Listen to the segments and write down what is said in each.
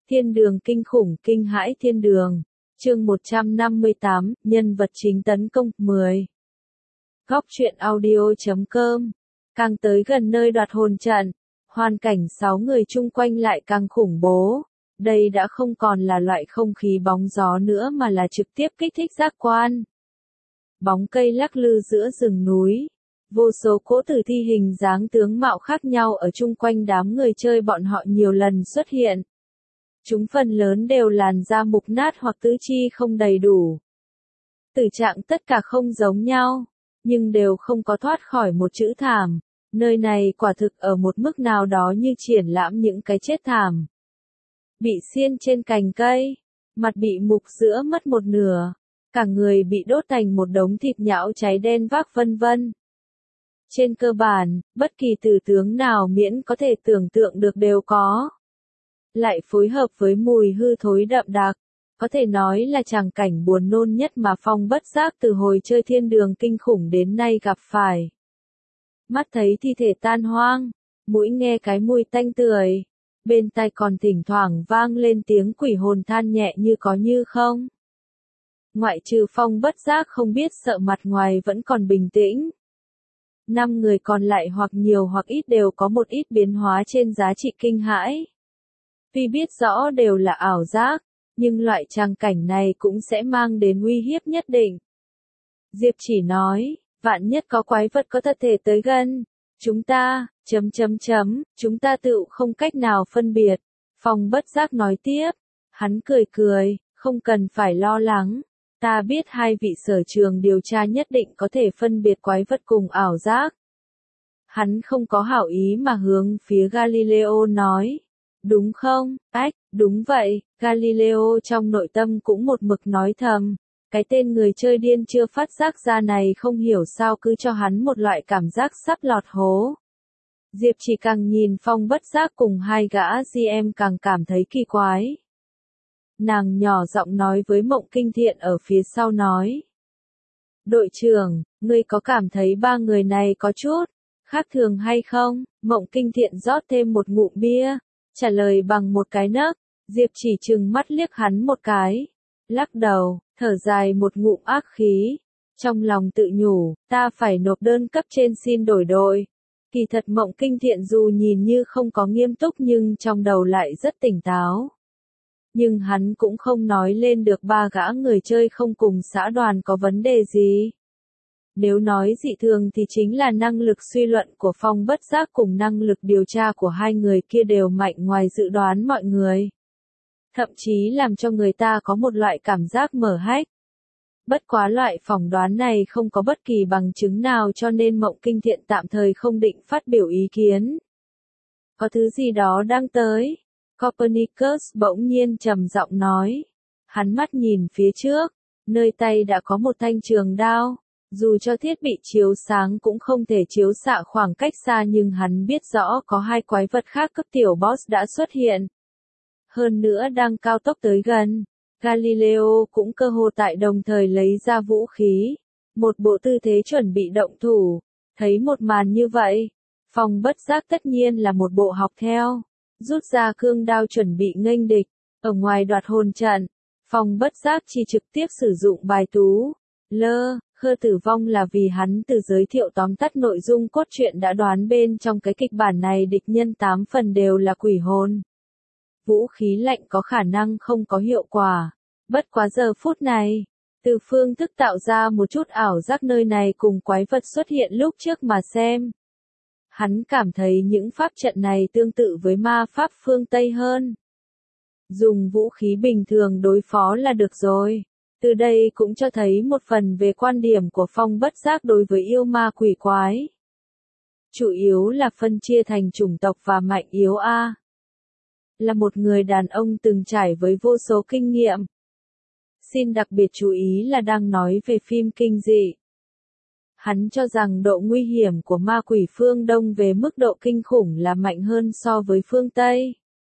Thiên đường kinh khủng, kinh hãi thiên đường. Chương 158, nhân vật chính tấn công, 10. Góc truyện audio.com. Càng tới gần nơi đoạt hồn trận, hoàn cảnh 6 người chung quanh lại càng khủng bố. Đây đã không còn là loại không khí bóng gió nữa mà là trực tiếp kích thích giác quan. Bóng cây lắc lư giữa rừng núi. Vô số cỗ tử thi hình dáng tướng mạo khác nhau ở chung quanh đám người chơi bọn họ nhiều lần xuất hiện. Chúng phần lớn đều làn da mục nát hoặc tứ chi không đầy đủ. Tử trạng tất cả không giống nhau, nhưng đều không có thoát khỏi một chữ thảm. Nơi này quả thực ở một mức nào đó như triển lãm những cái chết thảm. Bị xiên trên cành cây, mặt bị mục giữa mất một nửa, cả người bị đốt thành một đống thịt nhão cháy đen vác vân vân. Trên cơ bản, bất kỳ tử tướng nào miễn có thể tưởng tượng được đều có. Lại phối hợp với mùi hư thối đậm đặc, có thể nói là tràng cảnh buồn nôn nhất mà Phong bất giác từ hồi chơi thiên đường kinh khủng đến nay gặp phải. Mắt thấy thi thể tan hoang, mũi nghe cái mùi tanh tưởi, bên tai còn thỉnh thoảng vang lên tiếng quỷ hồn than nhẹ như có như không. Ngoại trừ Phong bất giác không biết sợ, mặt ngoài vẫn còn bình tĩnh. 5 người còn lại hoặc nhiều hoặc ít đều có một ít biến hóa trên giá trị kinh hãi. Tuy biết rõ đều là ảo giác, nhưng loại tràng cảnh này cũng sẽ mang đến uy hiếp nhất định. Diệp Chỉ nói, vạn nhất có quái vật có thật thể tới gần, chúng ta, chúng ta tự không cách nào phân biệt. Phong bất giác nói tiếp, hắn cười cười, không cần phải lo lắng, ta biết hai vị sở trường điều tra nhất định có thể phân biệt quái vật cùng ảo giác. Hắn không có hảo ý mà hướng phía Galileo nói. Đúng không? Ách, đúng vậy, Galileo trong nội tâm cũng một mực nói thầm. Cái tên người chơi điên chưa phát giác ra này không hiểu sao cứ cho hắn một loại cảm giác sắp lọt hố. Diệp Chỉ càng nhìn Phong bất giác cùng hai gã GM càng cảm thấy kỳ quái. Nàng nhỏ giọng nói với Mộng Kinh Thiện ở phía sau nói. Đội trưởng, ngươi có cảm thấy ba người này có chút khác thường hay không? Mộng Kinh Thiện rót thêm một ngụm bia, trả lời bằng một cái nấc. Diệp Chỉ trừng mắt liếc hắn một cái, lắc đầu, thở dài một ngụm ác khí, trong lòng tự nhủ, ta phải nộp đơn cấp trên xin đổi đội. Kỳ thật Mộng Kinh Thiện dù nhìn như không có nghiêm túc nhưng trong đầu lại rất tỉnh táo. Nhưng hắn cũng không nói lên được ba gã người chơi không cùng xã đoàn có vấn đề gì. Nếu nói dị thường thì chính là năng lực suy luận của Phong bất giác cùng năng lực điều tra của hai người kia đều mạnh ngoài dự đoán mọi người. Thậm chí làm cho người ta có một loại cảm giác mở hách. Bất quá loại phỏng đoán này không có bất kỳ bằng chứng nào cho nên Mộng Kinh Thiện tạm thời không định phát biểu ý kiến. Có thứ gì đó đang tới. Copernicus bỗng nhiên trầm giọng nói. Hắn mắt nhìn phía trước, nơi tay đã có một thanh trường đao. Dù cho thiết bị chiếu sáng cũng không thể chiếu xạ khoảng cách xa nhưng hắn biết rõ có hai quái vật khác cấp tiểu boss đã xuất hiện. Hơn nữa đang cao tốc tới gần. Galileo cũng cơ hồ tại đồng thời lấy ra vũ khí. Một bộ tư thế chuẩn bị động thủ. Thấy một màn như vậy, Phong bất giác tất nhiên là một bộ học theo. Rút ra cương đao chuẩn bị nghênh địch. Ở ngoài đoạt hồn trận, Phong bất giác chỉ trực tiếp sử dụng bài tú. Khơ tử vong là vì hắn từ giới thiệu tóm tắt nội dung cốt truyện đã đoán bên trong cái kịch bản này địch nhân 8 phần đều là quỷ hồn. Vũ khí lạnh có khả năng không có hiệu quả. Bất quá giờ phút này, từ phương thức tạo ra một chút ảo giác nơi này cùng quái vật xuất hiện lúc trước mà xem. Hắn cảm thấy những pháp trận này tương tự với ma pháp phương Tây hơn. Dùng vũ khí bình thường đối phó là được rồi. Từ đây cũng cho thấy một phần về quan điểm của Phong bất giác đối với yêu ma quỷ quái. Chủ yếu là phân chia thành chủng tộc và mạnh yếu A. Là một người đàn ông từng trải với vô số kinh nghiệm. Xin đặc biệt chú ý là đang nói về phim kinh dị. Hắn cho rằng độ nguy hiểm của ma quỷ phương Đông về mức độ kinh khủng là mạnh hơn so với phương Tây.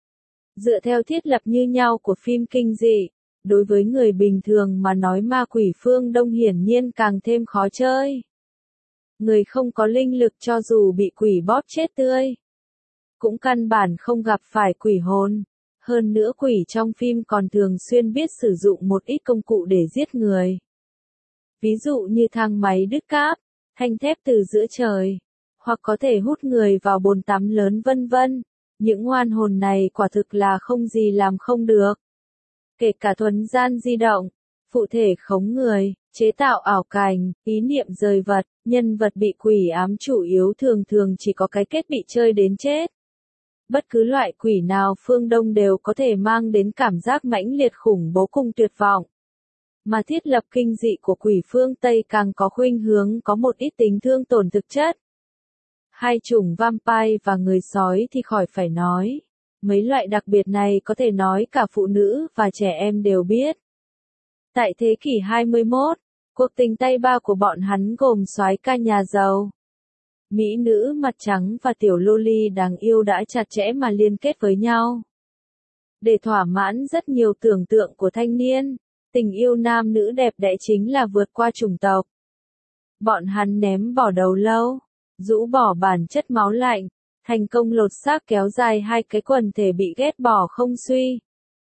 Dựa theo thiết lập như nhau của phim kinh dị, đối với người bình thường mà nói ma quỷ phương Đông hiển nhiên càng thêm khó chơi. Người không có linh lực cho dù bị quỷ bóp chết tươi, cũng căn bản không gặp phải quỷ hồn. Hơn nữa quỷ trong phim còn thường xuyên biết sử dụng một ít công cụ để giết người. Ví dụ như thang máy đứt cáp, thanh thép từ giữa trời, hoặc có thể hút người vào bồn tắm lớn vân vân. Những oan hồn này quả thực là không gì làm không được. Kể cả thuấn gian di động, phụ thể khống người, chế tạo ảo cảnh, ý niệm rời vật, nhân vật bị quỷ ám chủ yếu thường thường chỉ có cái kết bị chơi đến chết. Bất cứ loại quỷ nào phương Đông đều có thể mang đến cảm giác mãnh liệt khủng bố cùng tuyệt vọng. Mà thiết lập kinh dị của quỷ phương Tây càng có khuynh hướng có một ít tính thương tổn thực chất. Hai chủng vampire và người sói thì khỏi phải nói. Mấy loại đặc biệt này có thể nói cả phụ nữ và trẻ em đều biết. Tại thế kỷ 21, cuộc tình tay ba của bọn hắn gồm soái ca nhà giàu, mỹ nữ mặt trắng và tiểu loli đáng yêu đã chặt chẽ mà liên kết với nhau. Để thỏa mãn rất nhiều tưởng tượng của thanh niên, tình yêu nam nữ đẹp đẽ chính là vượt qua chủng tộc. Bọn hắn ném bỏ đầu lâu, rũ bỏ bản chất máu lạnh, thành công lột xác kéo dài hai cái quần thể bị ghét bỏ không suy.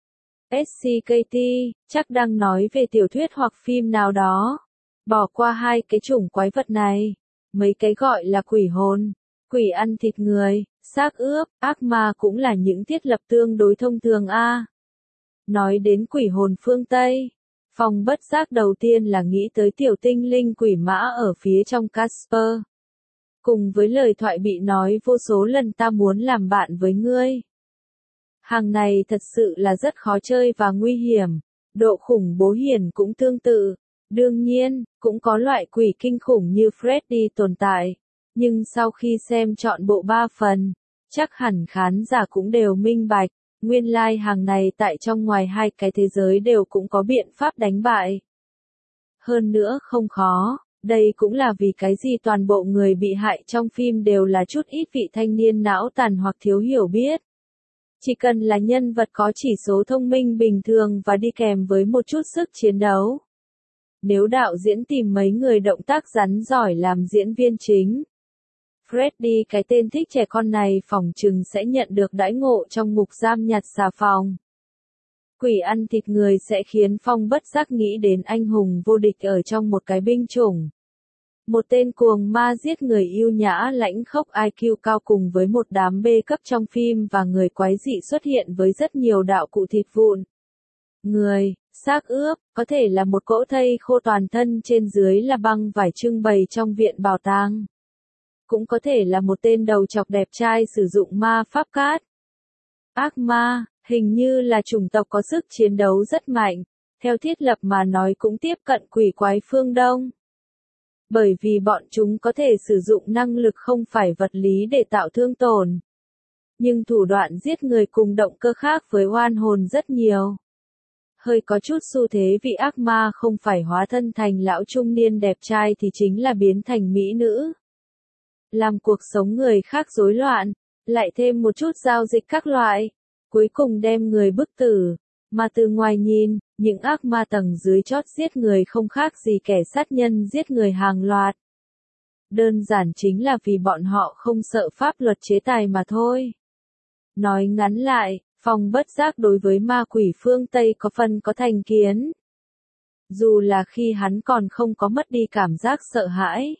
SCKT, chắc đang nói về tiểu thuyết hoặc phim nào đó. Bỏ qua hai cái chủng quái vật này. Mấy cái gọi là quỷ hồn, quỷ ăn thịt người, xác ướp, ác ma cũng là những thiết lập tương đối thông thường a. Nói đến quỷ hồn phương Tây, Phong bất giác đầu tiên là nghĩ tới tiểu tinh linh quỷ mã ở phía trong Casper. Cùng với lời thoại bị nói vô số lần ta muốn làm bạn với ngươi. Hàng này thật sự là rất khó chơi và nguy hiểm, độ khủng bố hiển cũng tương tự. Đương nhiên, cũng có loại quỷ kinh khủng như Freddy tồn tại, nhưng sau khi xem trọn bộ 3 phần, chắc hẳn khán giả cũng đều minh bạch, nguyên lai hàng này tại trong ngoài hai cái thế giới đều cũng có biện pháp đánh bại. Hơn nữa không khó, đây cũng là vì cái gì toàn bộ người bị hại trong phim đều là chút ít vị thanh niên não tàn hoặc thiếu hiểu biết. Chỉ cần là nhân vật có chỉ số thông minh bình thường và đi kèm với một chút sức chiến đấu. Nếu đạo diễn tìm mấy người động tác rắn giỏi làm diễn viên chính, Freddy cái tên thích trẻ con này phỏng chừng sẽ nhận được đãi ngộ trong ngục giam nhặt xà phòng. Quỷ ăn thịt người sẽ khiến Phong bất giác nghĩ đến anh hùng vô địch ở trong một cái binh chủng. Một tên cuồng ma giết người yêu nhã lãnh khốc IQ cao cùng với một đám B cấp trong phim và người quái dị xuất hiện với rất nhiều đạo cụ thịt vụn. Người, xác ướp, có thể là một cỗ thây khô toàn thân trên dưới là băng vải trưng bày trong viện bảo tàng. Cũng có thể là một tên đầu chọc đẹp trai sử dụng ma pháp cát. Ác ma, hình như là chủng tộc có sức chiến đấu rất mạnh, theo thiết lập mà nói cũng tiếp cận quỷ quái phương Đông. Bởi vì bọn chúng có thể sử dụng năng lực không phải vật lý để tạo thương tổn. Nhưng thủ đoạn giết người cùng động cơ khác với oan hồn rất nhiều. Hơi có chút xu thế vị ác ma không phải hóa thân thành lão trung niên đẹp trai thì chính là biến thành mỹ nữ. Làm cuộc sống người khác rối loạn, lại thêm một chút giao dịch các loại, cuối cùng đem người bức tử. Mà từ ngoài nhìn, những ác ma tầng dưới chót giết người không khác gì kẻ sát nhân giết người hàng loạt. Đơn giản chính là vì bọn họ không sợ pháp luật chế tài mà thôi. Nói ngắn lại, Phong bất giác đối với ma quỷ phương Tây có phần có thành kiến. Dù là khi hắn còn không có mất đi cảm giác sợ hãi.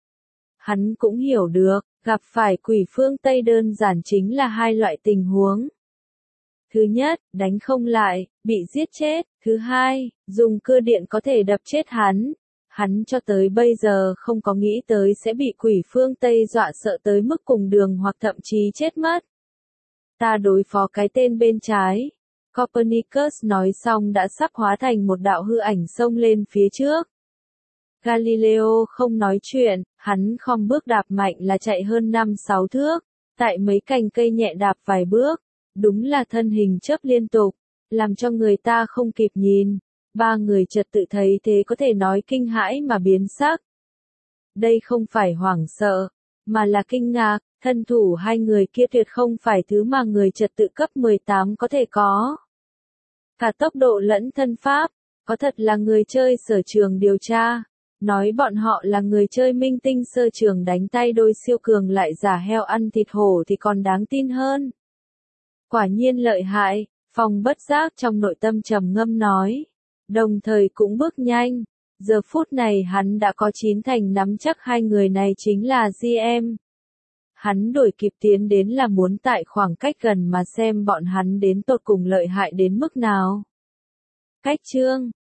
Hắn cũng hiểu được, gặp phải quỷ phương Tây đơn giản chính là hai loại tình huống. Thứ nhất, đánh không lại, bị giết chết. Thứ hai, dùng cưa điện có thể đập chết hắn. Hắn cho tới bây giờ không có nghĩ tới sẽ bị quỷ phương Tây dọa sợ tới mức cùng đường hoặc thậm chí chết mất. Ta đối phó cái tên bên trái. Copernicus nói xong đã sắp hóa thành một đạo hư ảnh xông lên phía trước. Galileo không nói chuyện, hắn khom bước đạp mạnh là chạy hơn 5-6 thước, tại mấy cành cây nhẹ đạp vài bước, đúng là thân hình chớp liên tục, làm cho người ta không kịp nhìn. Ba người chợt tự thấy thế có thể nói kinh hãi mà biến sắc. Đây không phải hoảng sợ, mà là kinh ngạc, thân thủ hai người kia tuyệt không phải thứ mà người trật tự cấp 18 có thể có. Cả tốc độ lẫn thân pháp, có thật là người chơi sở trường điều tra. Nói bọn họ là người chơi minh tinh sơ trường đánh tay đôi siêu cường lại giả heo ăn thịt hổ thì còn đáng tin hơn. Quả nhiên lợi hại, Phong bất giác trong nội tâm trầm ngâm nói, đồng thời cũng bước nhanh. Giờ phút này hắn đã có 9 thành nắm chắc hai người này chính là GM. Hắn đuổi kịp tiến đến là muốn tại khoảng cách gần mà xem bọn hắn đến tột cùng lợi hại đến mức nào. Cách chương